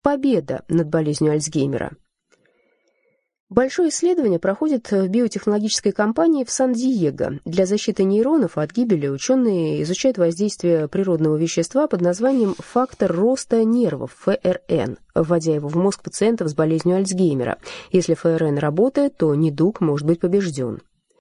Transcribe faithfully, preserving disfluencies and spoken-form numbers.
Победа над болезнью Альцгеймера. Большое исследование проходит в биотехнологической компании в Сан-Диего. Для защиты нейронов от гибели ученые изучают воздействие природного вещества под названием фактор роста нервов, эф эр эн, вводя его в мозг пациентов с болезнью Альцгеймера. Если эф эр эн работает, то недуг может быть побежден.